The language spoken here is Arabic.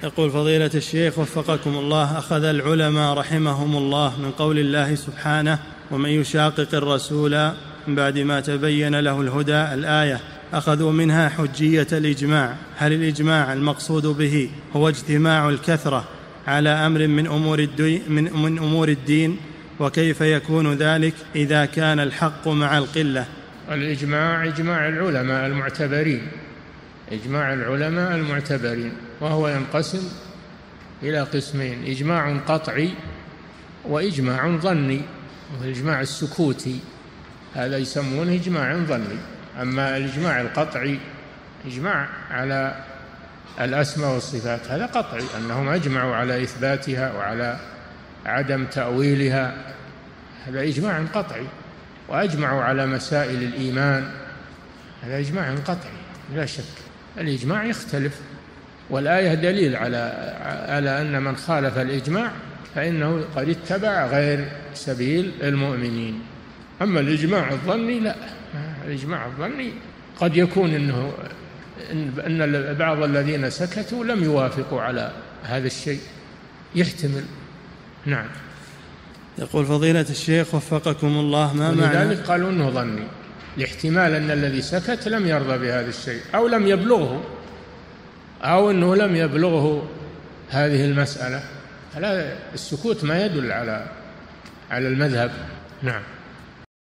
يقول فضيلة الشيخ وفقكم الله، أخذ العلماء رحمهم الله من قول الله سبحانه: ومن يشاقق الرسول من بعد ما تبين له الهدى، الآية، أخذوا منها حجية الإجماع. هل الإجماع المقصود به هو اجتماع الكثرة على أمر من أمور الدين؟ وكيف يكون ذلك إذا كان الحق مع القلة؟ الإجماع إجماع العلماء المعتبرين، إجماع العلماء المعتبرين، وهو ينقسم إلى قسمين: إجماع قطعي وإجماع ظني. والإجماع السكوتي هذا يسمونه إجماع ظني. أما الإجماع القطعي إجماع على الأسماء والصفات، هذا قطعي، أنهم أجمعوا على إثباتها وعلى عدم تأويلها، هذا إجماع قطعي. وأجمعوا على مسائل الإيمان، هذا إجماع قطعي لا شك. الإجماع يختلف، والآية دليل على أن من خالف الإجماع فإنه قد اتبع غير سبيل المؤمنين. أما الإجماع الظني لا، الإجماع الظني قد يكون أن بعض الذين سكتوا لم يوافقوا على هذا الشيء، يحتمل. نعم. يقول فضيلة الشيخ وفقكم الله، ما معنى ولذلك قالوا أنه ظني، لاحتمال أن الذي سكت لم يرضى بهذا الشيء، أو لم يبلغه، أو أنه لم يبلغه هذه المسألة. السكوت ما يدل على المذهب. نعم.